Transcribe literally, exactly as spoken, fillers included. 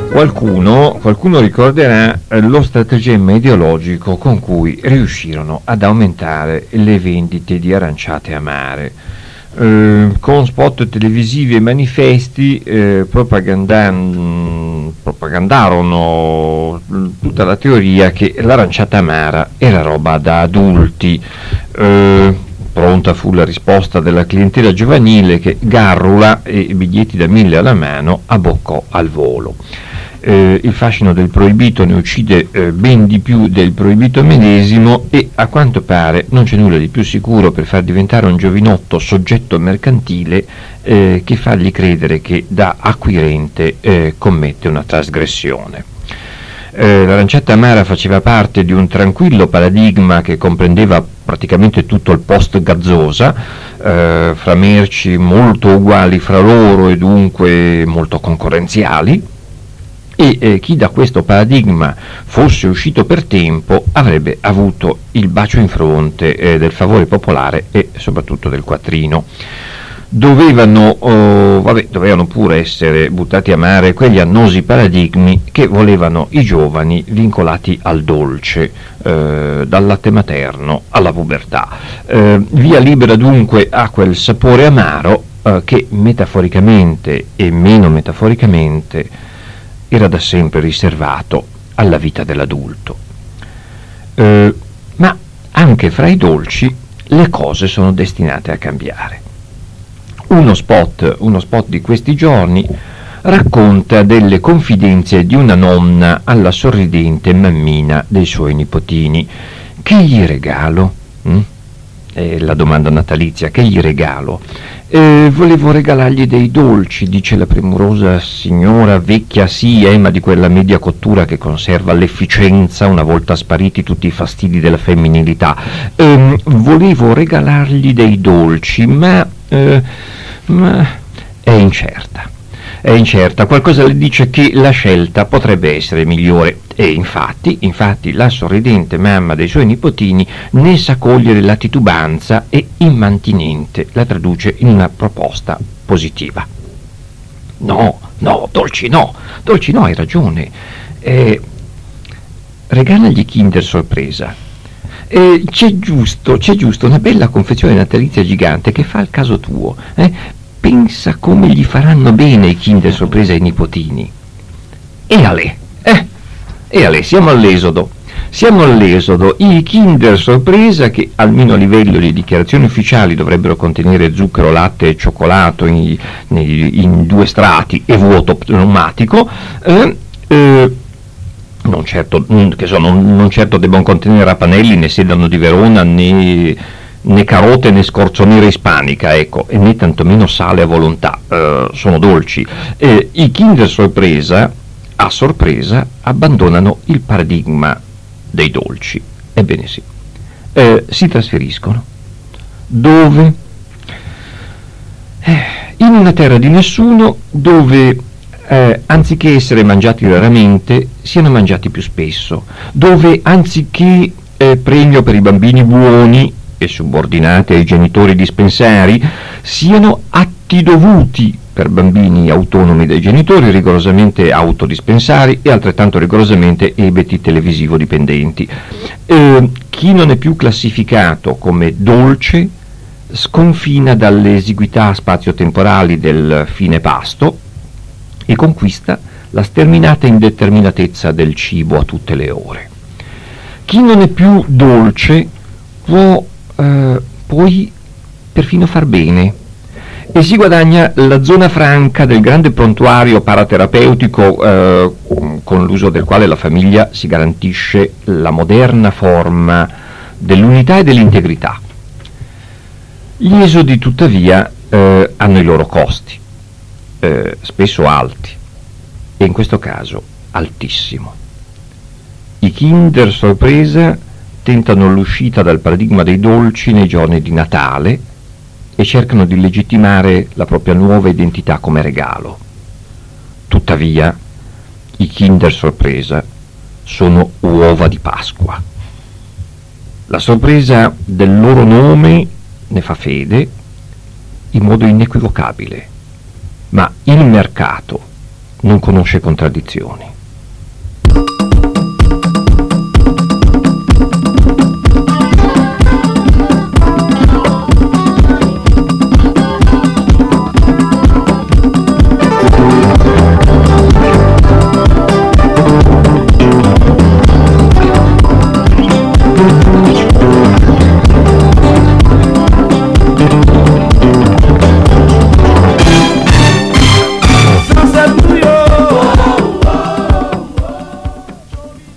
Qualcuno, qualcuno ricorderà lo stratagemma ideologico con cui riuscirono ad aumentare le vendite di aranciate amare. Eh, con spot televisivi e manifesti eh, propagandan- propagandarono tutta la teoria che l'aranciata amara era roba da adulti. Eh, pronta fu la risposta della clientela giovanile che garrula e biglietti da mille alla mano abboccò al volo. Eh, il fascino del proibito ne uccide eh, ben di più del proibito medesimo, e a quanto pare non c'è nulla di più sicuro per far diventare un giovinotto soggetto mercantile eh, che fargli credere che da acquirente eh, commette una trasgressione. Eh, l'aranciata amara faceva parte di un tranquillo paradigma che comprendeva praticamente tutto il post gazzosa, eh, fra merci molto uguali fra loro e dunque molto concorrenziali, e eh, chi da questo paradigma fosse uscito per tempo avrebbe avuto il bacio in fronte eh, del favore popolare e soprattutto del quattrino. Dovevano, oh, vabbè, dovevano pure essere buttati a mare quegli annosi paradigmi che volevano i giovani vincolati al dolce, eh, dal latte materno alla pubertà. Eh, via libera dunque a quel sapore amaro eh, che metaforicamente e meno metaforicamente era da sempre riservato alla vita dell'adulto. Eh, ma anche fra i dolci le cose sono destinate a cambiare. Uno spot, uno spot di questi giorni racconta delle confidenze di una nonna alla sorridente mammina dei suoi nipotini. Che gli regalo? Mm? È la domanda natalizia, che gli regalo? Eh, volevo regalargli dei dolci, dice la premurosa signora vecchia, sì, eh, ma di quella media cottura che conserva l'efficienza una volta spariti tutti i fastidi della femminilità. Eh, volevo regalargli dei dolci, ma, eh, ma è incerta. È incerta, qualcosa le dice che la scelta potrebbe essere migliore, e infatti, infatti la sorridente mamma dei suoi nipotini ne sa cogliere la titubanza e immantinente la traduce in una proposta positiva. No, no, dolci no, dolci no, hai ragione. Eh, regalagli Kinder Sorpresa. Eh, c'è giusto, c'è giusto una bella confezione natalizia gigante che fa il caso tuo, eh? Pensa come gli faranno bene i Kinder Sorpresa ai nipotini. E ale, eh, e ale, siamo all'esodo. Siamo all'esodo. I Kinder Sorpresa, che almeno a livello di dichiarazioni ufficiali dovrebbero contenere zucchero, latte e cioccolato in, in due strati e vuoto pneumatico, eh, eh, non certo, che so, non, non certo debbano contenere rapanelli, né sedano di Verona, né... né carote né scorzonera ispanica, ecco, e né tantomeno sale a volontà, eh, sono dolci. Eh, I Kinder Sorpresa, a sorpresa, abbandonano il paradigma dei dolci. Ebbene sì, eh, si trasferiscono. Dove? Eh, in una terra di nessuno, dove eh, anziché essere mangiati raramente, siano mangiati più spesso, dove anziché eh, premio per i bambini buoni e subordinati ai genitori dispensari, siano atti dovuti per bambini autonomi dai genitori, rigorosamente autodispensari e altrettanto rigorosamente ebeti televisivo dipendenti. Eh, chi non è più classificato come dolce sconfina dalle esiguità spazio-temporali del fine pasto e conquista la sterminata indeterminatezza del cibo a tutte le ore. Chi non è più dolce può Uh, poi perfino far bene e si guadagna la zona franca del grande prontuario paraterapeutico uh, con l'uso del quale la famiglia si garantisce la moderna forma dell'unità e dell'integrità. Gli esodi tuttavia uh, hanno i loro costi, uh, spesso alti, e in questo caso altissimo. I Kinder Sorpresa tentano l'uscita dal paradigma dei dolci nei giorni di Natale e cercano di legittimare la propria nuova identità come regalo. Tuttavia, i Kinder Sorpresa sono uova di Pasqua. La sorpresa del loro nome ne fa fede in modo inequivocabile, ma il mercato non conosce contraddizioni.